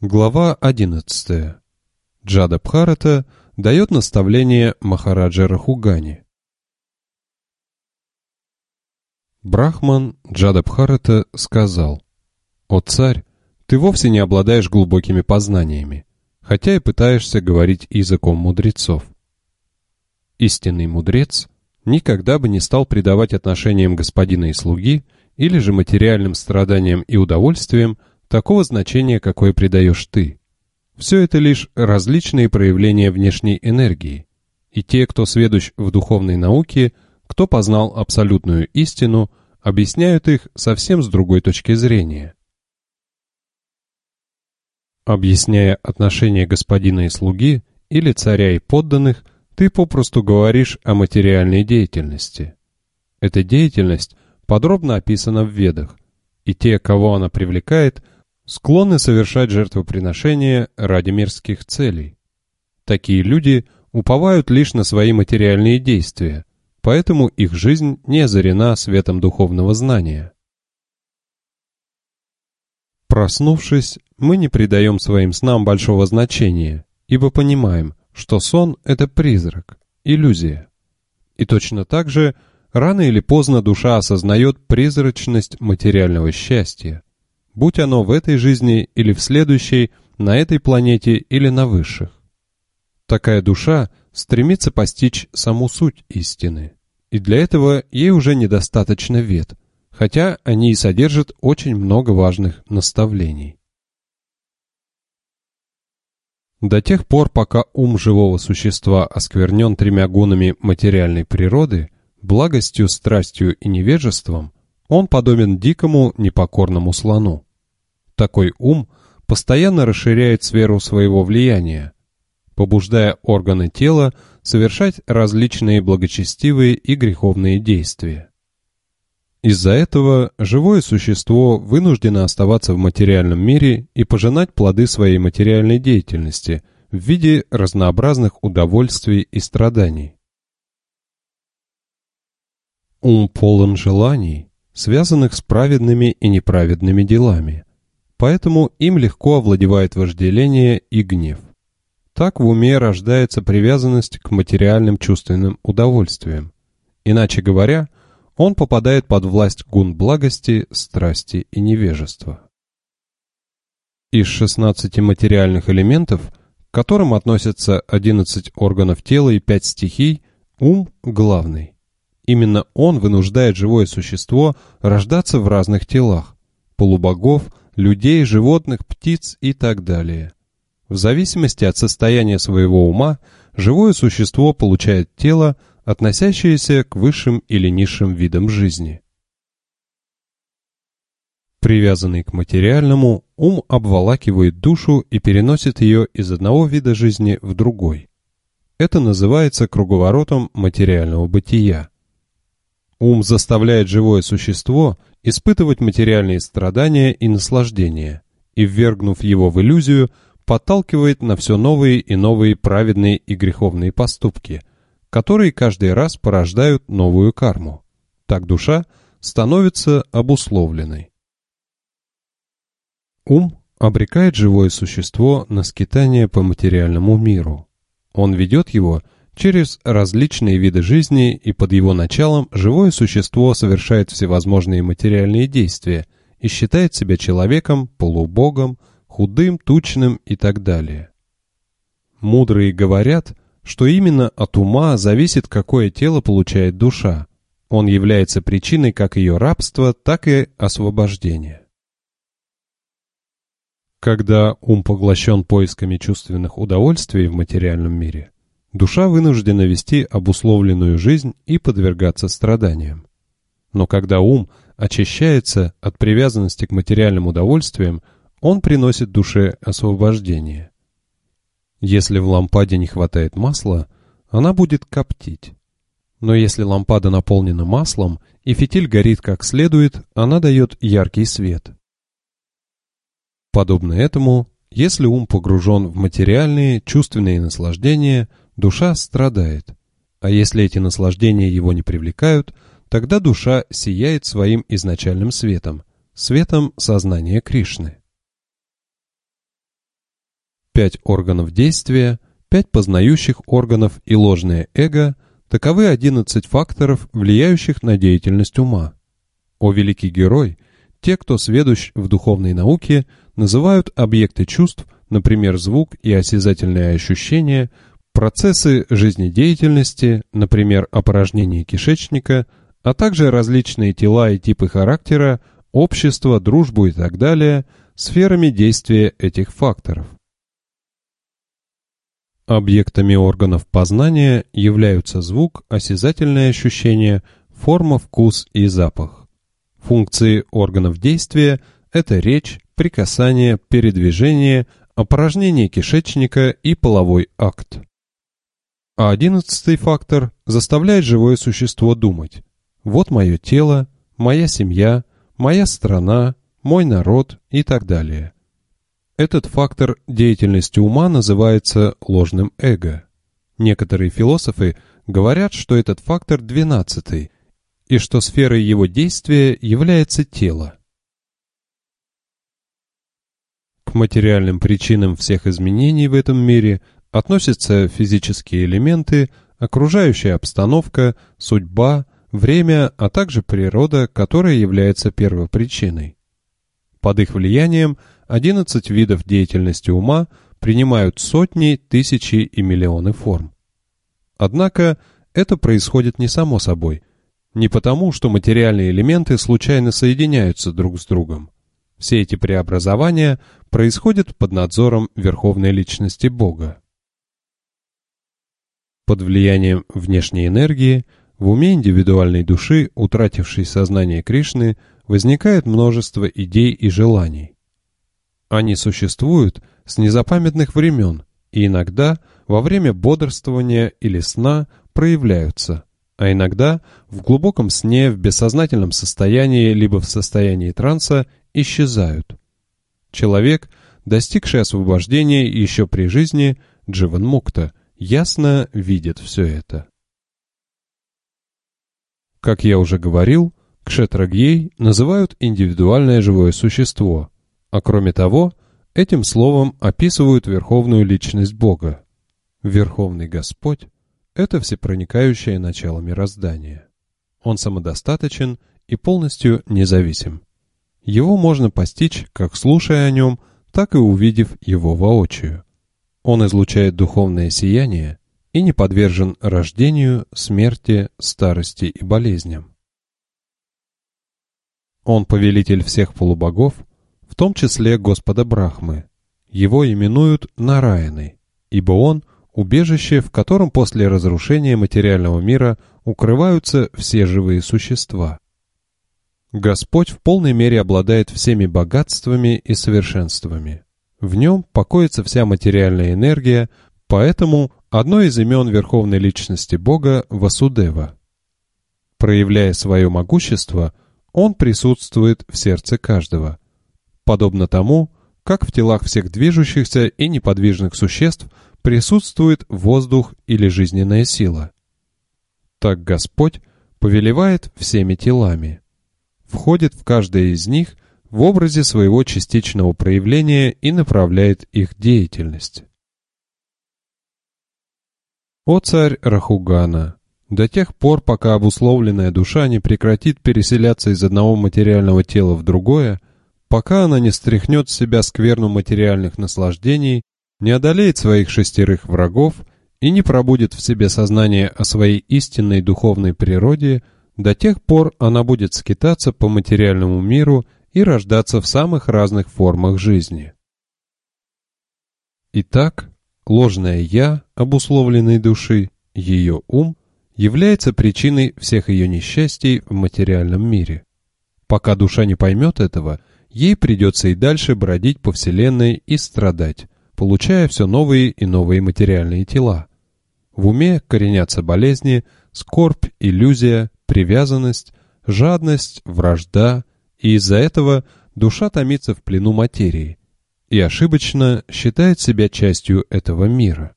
Глава 11. Джадабхарата дает наставление Махараджа Рахугани. Брахман Джадабхарата сказал: «О царь, ты вовсе не обладаешь глубокими познаниями, хотя и пытаешься говорить языком мудрецов. Истинный мудрец никогда бы не стал придавать отношениям господина и слуги или же материальным страданиям и удовольствиям такого значения, какое придаешь ты. Все это лишь различные проявления внешней энергии, и те, кто сведущ в духовной науке, кто познал абсолютную истину, объясняют их совсем с другой точки зрения. Объясняя отношения господина и слуги, или царя и подданных, ты попросту говоришь о материальной деятельности. Эта деятельность подробно описана в Ведах, и те, кого она привлекает, склонны совершать жертвоприношения ради мирских целей. Такие люди уповают лишь на свои материальные действия, поэтому их жизнь не озарена светом духовного знания. Проснувшись, мы не придаем своим снам большого значения, ибо понимаем, что сон – это призрак, иллюзия. И точно так же, рано или поздно душа осознает призрачность материального счастья, будь оно в этой жизни или в следующей, на этой планете или на высших. Такая душа стремится постичь саму суть истины, и для этого ей уже недостаточно вед, хотя они и содержат очень много важных наставлений. До тех пор, пока ум живого существа осквернен тремя гунами материальной природы, благостью, страстью и невежеством, он подобен дикому непокорному слону. Такой ум постоянно расширяет сферу своего влияния, побуждая органы тела совершать различные благочестивые и греховные действия. Из-за этого живое существо вынуждено оставаться в материальном мире и пожинать плоды своей материальной деятельности в виде разнообразных удовольствий и страданий. Ум полон желаний, связанных с праведными и неправедными делами, поэтому им легко овладевает вожделение и гнев. Так в уме рождается привязанность к материальным чувственным удовольствиям. Иначе говоря, он попадает под власть гун благости, страсти и невежества. Из 16 материальных элементов, к которым относятся 11 органов тела и 5 стихий, ум главный. Именно он вынуждает живое существо рождаться в разных телах – полубогов, людей, животных, птиц и так далее. В зависимости от состояния своего ума, живое существо получает тело, относящееся к высшим или низшим видам жизни. Привязанный к материальному, ум обволакивает душу и переносит ее из одного вида жизни в другой. Это называется круговоротом материального бытия. Ум заставляет живое существо испытывать материальные страдания и наслаждения, и, ввергнув его в иллюзию, подталкивает на все новые и новые праведные и греховные поступки, которые каждый раз порождают новую карму. Так душа становится обусловленной. Ум обрекает живое существо на скитание по материальному миру. Он ведет его через различные виды жизни, и под его началом живое существо совершает всевозможные материальные действия и считает себя человеком, полубогом, худым, тучным и так далее. Мудрые говорят, что именно от ума зависит, какое тело получает душа. Он является причиной как ее рабства, так и освобождения. Когда ум поглощен поисками чувственных удовольствий в материальном мире, душа вынуждена вести обусловленную жизнь и подвергаться страданиям. Но когда ум очищается от привязанности к материальным удовольствиям, он приносит душе освобождение. Если в лампаде не хватает масла, она будет коптить. Но если лампада наполнена маслом и фитиль горит как следует, она дает яркий свет. Подобно этому, если ум погружен в материальные, чувственные наслаждения, душа страдает, а если эти наслаждения его не привлекают, тогда душа сияет своим изначальным светом, светом сознания Кришны. 5 органов действия, 5 познающих органов и ложное эго – таковы 11 факторов, влияющих на деятельность ума. О великий герой! Те, кто сведущ в духовной науке, называют объекты чувств, например, звук и осязательные ощущения, процессы жизнедеятельности, например, опорожнение кишечника, а также различные тела и типы характера, общество, дружбу и так далее, сферами действия этих факторов. Объектами органов познания являются звук, осязательные ощущения, форма, вкус и запах. Функции органов действия – это речь, прикасание, передвижение, опорожнение кишечника и половой акт. А 11-й фактор заставляет живое существо думать. Вот мое тело, моя семья, моя страна, мой народ и так далее. Этот фактор деятельности ума называется ложным эго. Некоторые философы говорят, что этот фактор 12-й, и что сферой его действия является тело. К материальным причинам всех изменений в этом мире относятся физические элементы, окружающая обстановка, судьба, время, а также природа, которая является первопричиной. Под их влиянием 11 видов деятельности ума принимают сотни, тысячи и миллионы форм. Однако это происходит не само собой, не потому, что материальные элементы случайно соединяются друг с другом. Все эти преобразования происходят под надзором Верховной Личности Бога. Под влиянием внешней энергии в уме индивидуальной души, утратившей сознание Кришны, возникает множество идей и желаний. Они существуют с незапамятных времен и иногда во время бодрствования или сна проявляются, а иногда в глубоком сне, в бессознательном состоянии либо в состоянии транса исчезают. Человек, достигший освобождения еще при жизни, дживан-мукта, ясно видит все это. Как я уже говорил, кшетрагьей называют индивидуальное живое существо, а кроме того, этим словом описывают Верховную Личность Бога. Верховный Господь – это всепроникающее начало мироздания. Он самодостаточен и полностью независим. Его можно постичь, как слушая о нем, так и увидев его воочию. Он излучает духовное сияние и не подвержен рождению, смерти, старости и болезням. Он повелитель всех полубогов, в том числе Господа Брахмы. Его именуют Нараяной, ибо он – убежище, в котором после разрушения материального мира укрываются все живые существа. Господь в полной мере обладает всеми богатствами и совершенствами. В нем покоится вся материальная энергия, поэтому одно из имен Верховной Личности Бога – Васудева. Проявляя свое могущество, он присутствует в сердце каждого, подобно тому, как в телах всех движущихся и неподвижных существ присутствует воздух или жизненная сила. Так Господь повелевает всеми телами, входит в каждое из них в образе своего частичного проявления и направляет их деятельность. О царь Рахугана! До тех пор, пока обусловленная душа не прекратит переселяться из одного материального тела в другое, пока она не стряхнет с себя скверну материальных наслаждений, не одолеет своих 6 врагов и не пробудит в себе сознание о своей истинной духовной природе, до тех пор она будет скитаться по материальному миру и рождаться в самых разных формах жизни. Итак, ложное «я» обусловленной души, ее ум, является причиной всех ее несчастий в материальном мире. Пока душа не поймет этого, ей придется и дальше бродить по Вселенной и страдать, получая все новые и новые материальные тела. В уме коренятся болезни, скорбь, иллюзия, привязанность, жадность, вражда, и из-за этого душа томится в плену материи и ошибочно считает себя частью этого мира.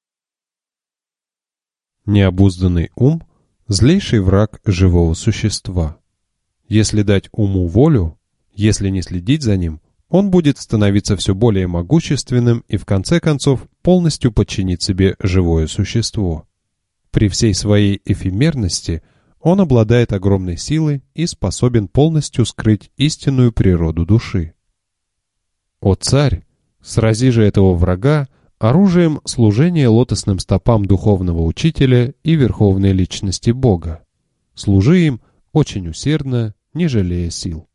Необузданный ум – злейший враг живого существа. Если дать уму волю, если не следить за ним, он будет становиться все более могущественным и в конце концов полностью подчинит себе живое существо. При всей своей эфемерности он обладает огромной силой и способен полностью скрыть истинную природу души. О царь, срази же этого врага оружием служения лотосным стопам духовного учителя и верховной личности Бога. Служи им очень усердно, не жалея сил.